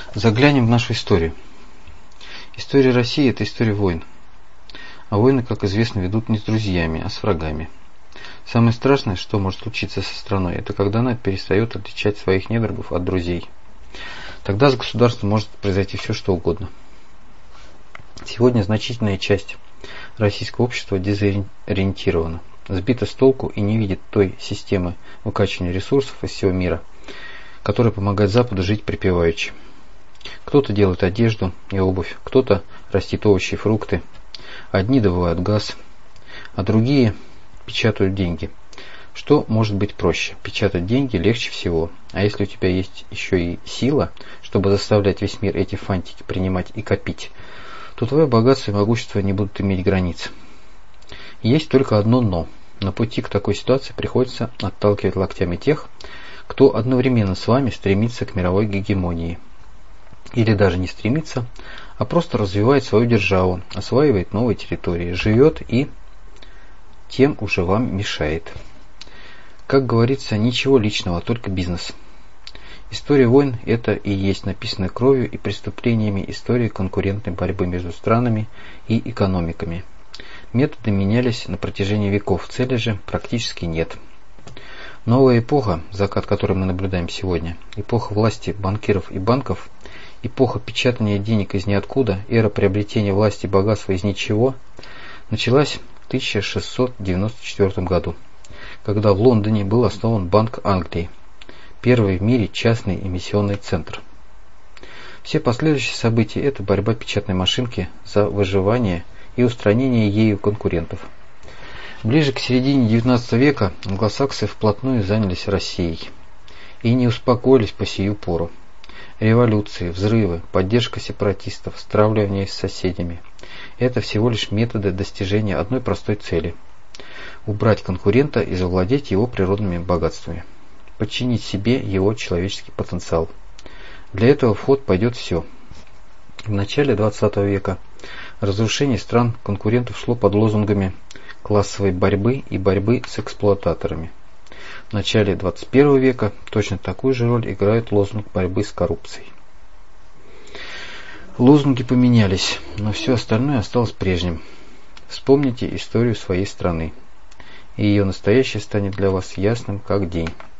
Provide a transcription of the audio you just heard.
Заглянем в нашу историю. История России – это история войн. А войны, как известно, ведут не с друзьями, а с врагами. Самое страшное, что может случиться со страной, это когда она перестает отличать своих недругов от друзей. Тогда с государством может произойти все, что угодно. Сегодня значительная часть российского общества дезориентирована, сбита с толку и не видит той системы выкачивания ресурсов из всего мира, которая помогает Западу жить припеваючи. Кто-то делает одежду и обувь, кто-то растит овощи и фрукты, одни добывают газ, а другие печатают деньги. Что может быть проще? Печатать деньги легче всего. А если у тебя есть еще и сила, чтобы заставлять весь мир эти фантики принимать и копить, то твое богатство и могущество не будут иметь границ. Есть только одно «но». На пути к такой ситуации приходится отталкивать локтями тех, кто одновременно с вами стремится к мировой гегемонии. Или даже не стремится, а просто развивает свою державу, осваивает новые территории, живет и тем уже вам мешает. Как говорится, ничего личного, только бизнес. История войн – это и есть написанная кровью и преступлениями история конкурентной борьбы между странами и экономиками. Методы менялись на протяжении веков, цели же практически нет. Новая эпоха, закат которой мы наблюдаем сегодня, эпоха власти банкиров и банков, эпоха печатания денег из ниоткуда, эра приобретения власти и богатства из ничего, началась в 1694 году, когда в Лондоне был основан Банк Англии, первый в мире частный эмиссионный центр. Все последующие события – это борьба печатной машинки за выживание и устранение ею конкурентов. Ближе к середине XIX века англосаксы вплотную занялись Россией и не успокоились по сию пору. Революции, взрывы, поддержка сепаратистов, стравливание с соседями – это всего лишь методы достижения одной простой цели – убрать конкурента и завладеть его природными богатствами, подчинить себе его человеческий потенциал. Для этого в ход пойдет все. В начале XX века разрушение стран-конкурентов шло под лозунгами классовой борьбы и борьбы с эксплуататорами. В начале 21 века точно такую же роль играет лозунг борьбы с коррупцией. Лозунги поменялись, но все остальное осталось прежним. Вспомните историю своей страны, и ее настоящее станет для вас ясным как день.